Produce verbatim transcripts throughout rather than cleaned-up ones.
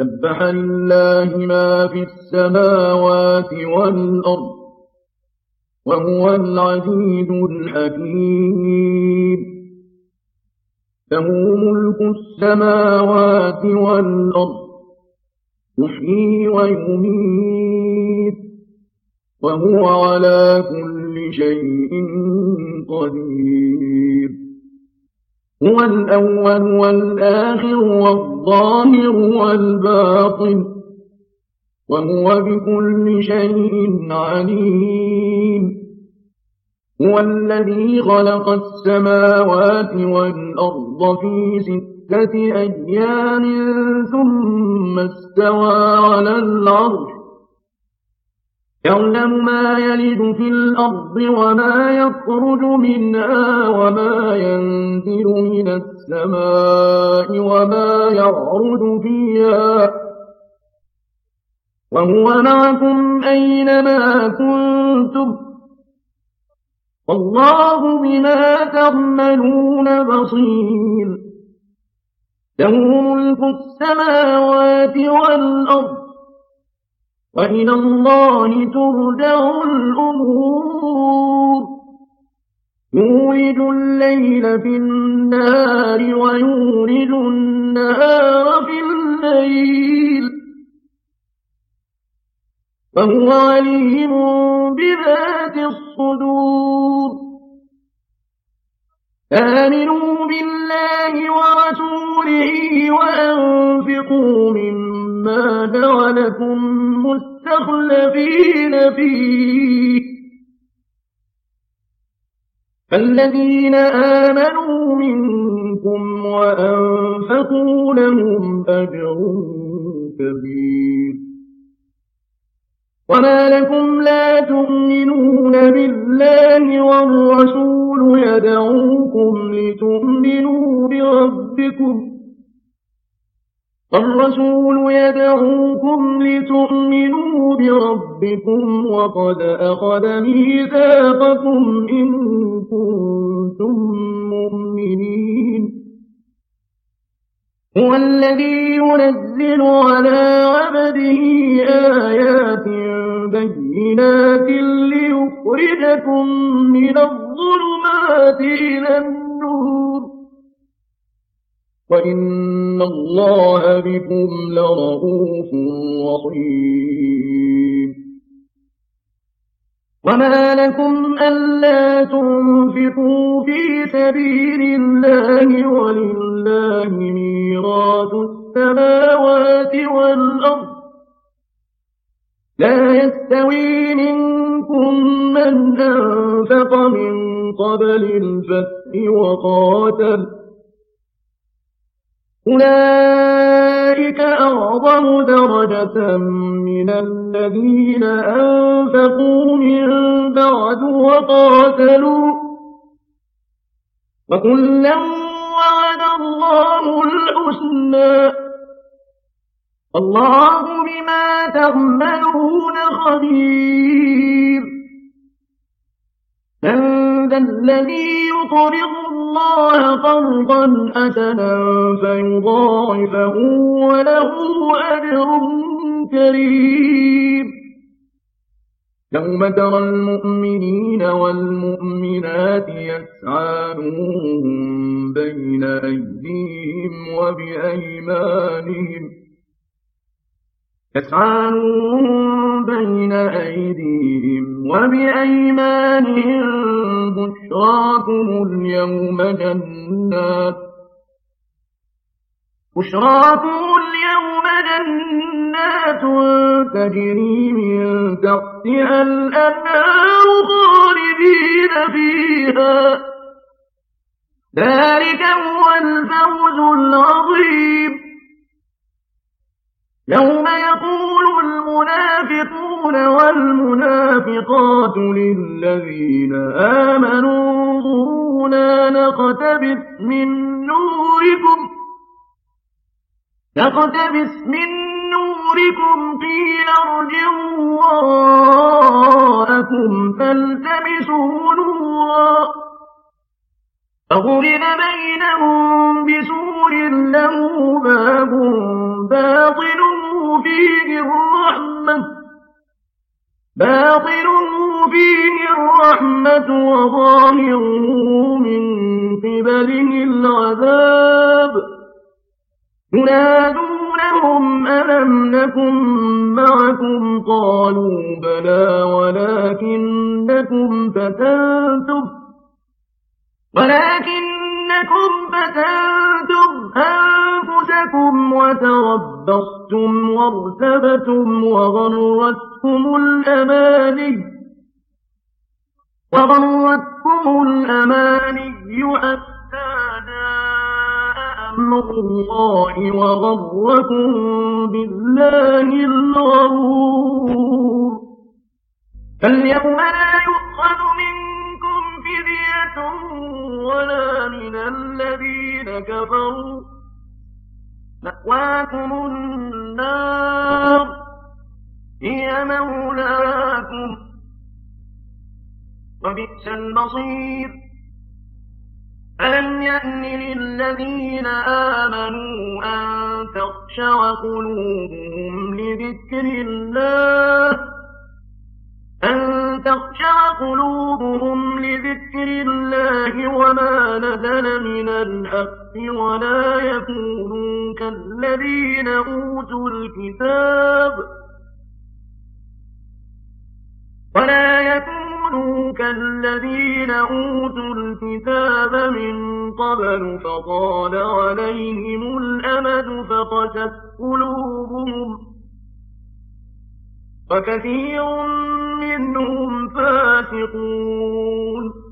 سبح لله ما في السماوات والأرض وهو العزيز الحكيم. له ملك السماوات والأرض يحيي ويميت وهو على كل شيء قدير. هو الأول والآخر والظاهر والباطن وهو بكل شيء عليم. هو الذي خلق السماوات والأرض في ستة أيام ثم استوى على العرش يعلم ما يلج في الأرض وما يخرج منها وما ينزل من السماء وما يعرج فيها وهو معكم أينما كنتم والله بما تعملون بصير. له ملك السماوات والأرض وإلى الله ترجع الأمور. يولج الليل في النهار ويولج النهار في الليل وهو عليم بذات الصدور. آمنوا بالله ورسوله وأنفقوا مما جعلكم مستخلفين فيه فالذين آمنوا منكم وأنفقوا لهم أجر كبير. وما لكم لا تؤمنون بالله والرسول يدعوكم لتؤمنوا بربكم والرسول يدعوكم لتؤمنوا بربكم وقد أخذ ميثاقكم إن كنتم مؤمنين. هو الذي ينزل على عبده آيات بينات ليخرجكم من الظلمات إلى النور وإن الله بكم لرءوف رحيم. وما لكم ألا تنفقوا في سبيل الله ولله ميراث السماوات والأرض لا يستوي منكم من أنفق من قبل الفتح وقاتل أولئك أعظم درجة من الذين أنفقوا من بعد وقاتلوا وكلا وعد الله الحسنى الله بما تعملون خبير. من ذا الذي يقرض الله قرضا حسنا فيضاعفه وله أجر كريم. يوم ترى المؤمنين والمؤمنات يسعى نورهم بين أيديهم وبأيمانهم يسعى نورهم بين أيديهم وبأيمانهم بشراكم اليوم جنات بشراكم اليوم جنات تجري من تحتها الأنهار خالدين فيها ذلك هو الفوز العظيم. يوم يقول المنافقون والمنافقات للذين آمنوا انظرونا نقتبس من نوركم نقتبس من نوركم قيل ارجعوا وراءكم فالتمسوا نورا فضرب بينهم بسور له باب باطنه فيه الرحمة باطنه فيه الرحمة وظاهره من قبله العذاب ينادونهم ألم نكن معكم قالوا بلى ولكنكم فتنتم ولكنكم فتنتم أنفسكم وتربصتم وارتبتم وغرتكم الأماني وغرتكم الأماني حتى جاء أمر الله وغركم بالله الغرور فاليوم لا يؤخذ منكم فدية ولا من الذين كفروا مأواكم النار هي مولاكم وبئس المصير ألم يأن للذين آمنوا أن تخشع قلوبهم لذكر الله أن تخشع قلوبهم لذكر الله وما نزل من الحق ولا يكونوا كالذين أوتوا الكتاب ولا يكونوا كالذين أوتوا الكتاب من قبل فطال عليهم الأمد فقست قلوبهم وكثير منهم فاسقون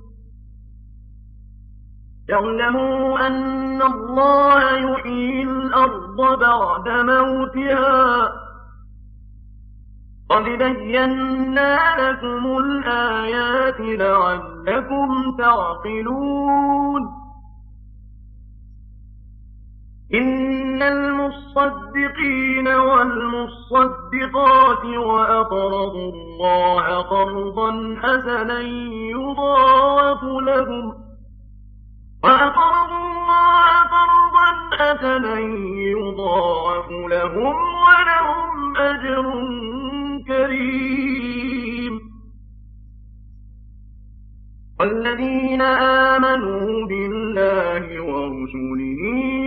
يعلموا أن الله يحيي الأرض بعد موتها قد بينا لكم الآيات لعلكم تعقلون إن المصدقين والمصدقات وأقرضوا الله قرضا حسنا يضاعف لهم وأقرضوا الله قرضا حسنا يضاعف لهم ولهم أجر كريم والذين آمنوا بالله ورسله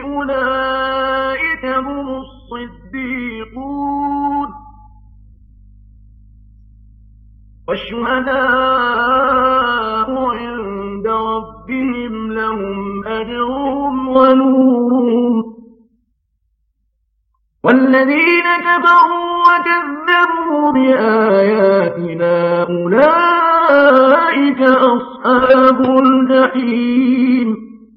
أولئك هم الصديقون والشهداء عند ربهم لهم أجرهم ونورهم والذين كفروا وكذبوا بآياتنا أولئك أصحاب الجحيم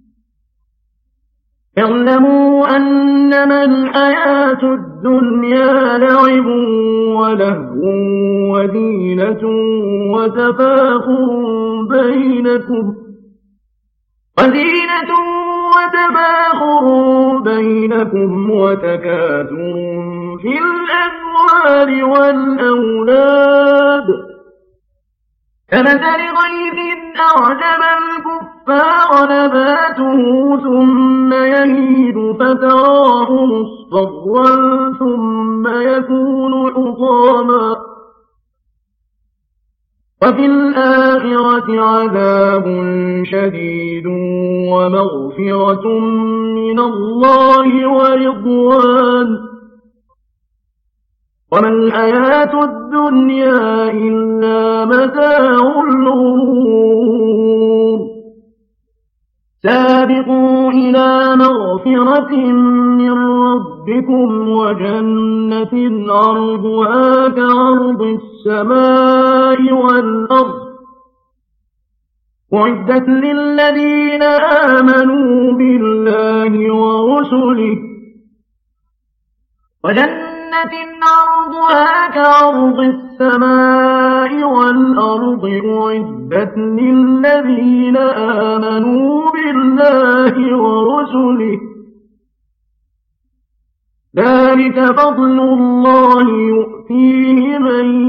اعلموا أنما الحياة الدنيا لعب ولهو وزينة وتفاخر بينكم وزينة وتفاخر بينكم وتكاثر في الأموال والأولاد كمثل غيث أعجب الكفار نباته ثم يهيج فتراه مصفرا ثم يكون حطاما وفي الآخرة عذاب شديد ومغفرة من الله ورضوان وما الحياة الدنيا إلا متاع الغرور سابقوا إلى مغفرة من ربكم وجنة عرضها كعرض السماء والأرض أعدت للذين آمنوا بالله ورسله وجنة عرضها كعرض السماء والأرض أعدت للذين آمنوا بالله ورسله ذلك فضل الله يؤتيه من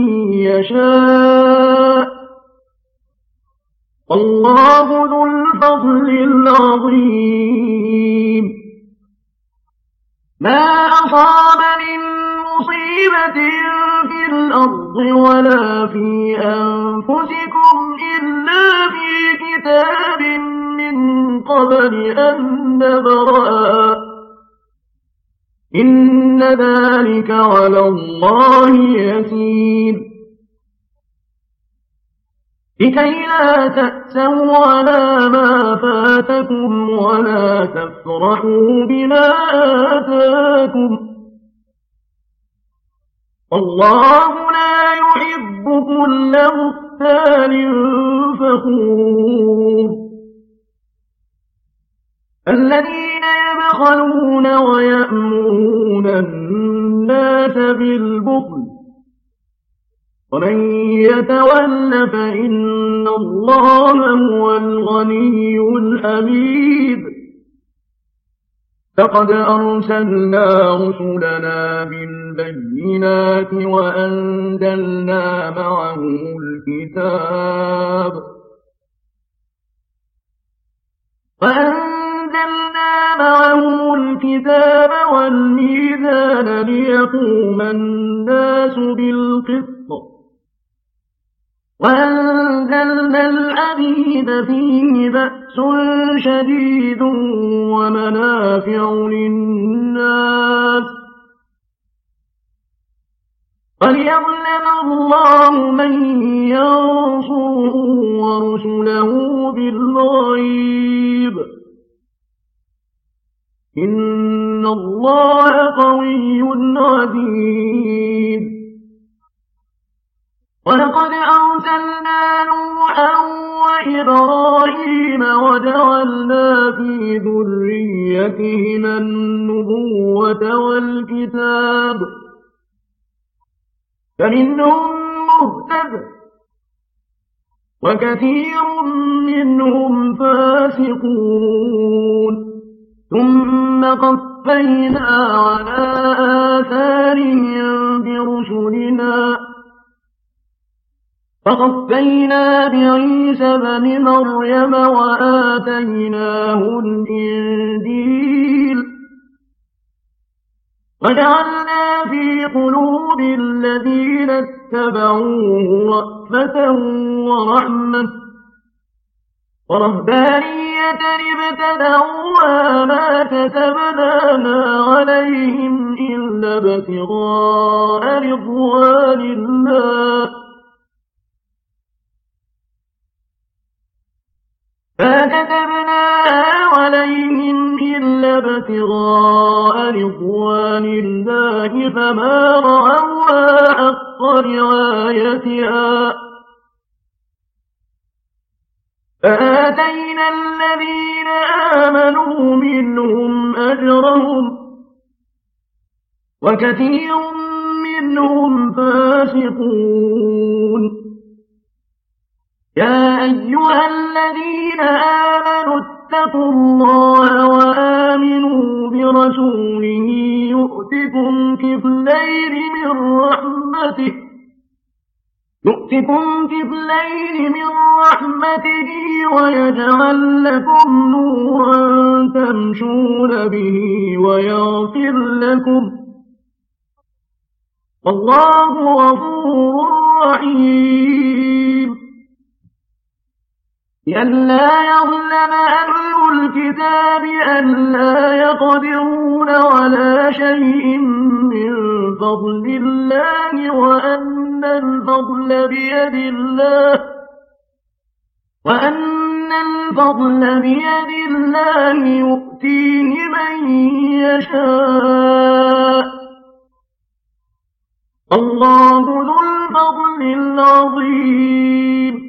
يشاء والله ذو الفضل العظيم ما أصاب من مصيبة في الأرض ولا في أنفسكم إلا في كتاب من قبل أن نبرأها إن ذلك على الله يسير لكي لا تأسوا على ما فاتكم ولا تفرحوا بما آتاكم الله لا يحب كل مختال فخور الذين يبخلون ويأمرون الناس بالبخل ومن يتول فإن الله هو الغني الحميد لقد أرسلنا رسلنا بالبينات وأنزلنا معهم الكتاب وأنزلنا معهم الكتاب والميزان ليقوم الناس بالقسط وأنزلنا الحديد فيه بأس شديد ومنافع للناس وليعلم الله من ينصره ورسله بالغيب إن الله قوي عزيز ولقد أرسلنا نوحا وإبراهيم وجعلنا في ذريتهما النبوة والكتاب فمنهم مهتد وكثير منهم فاسقون ثم قفينا على آثارهم برسلنا فقفينا بعيسى بن مريم وآتيناه الإنجيل وجعلنا في قلوب الذين اتبعوه رأفة ورحمة ورهبانية ابتدعوها ما كتبناها عليهم إلا ابتغاء رضوان الله فكتبناها عليهم إلا ابتغاء رضوان الله فما رعوها حق رعايتها فآتينا الذين آمنوا منهم أجرهم وكثير منهم فاسقون يا أيها الذين آمنوا اتقوا الله وآمنوا برسوله يؤتكم كفلين من رحمته يؤتكم كفلين من رحمته ويجعل لكم نورا تمشون به ويغفر لكم والله غفور رحيم لئلا يظلم أهل الكتاب ألا يقدرون على شيء من فضل الله وأن الفضل بيد الله وأن الفضل بيد الله يؤتيه من يشاء الله ذو الفضل العظيم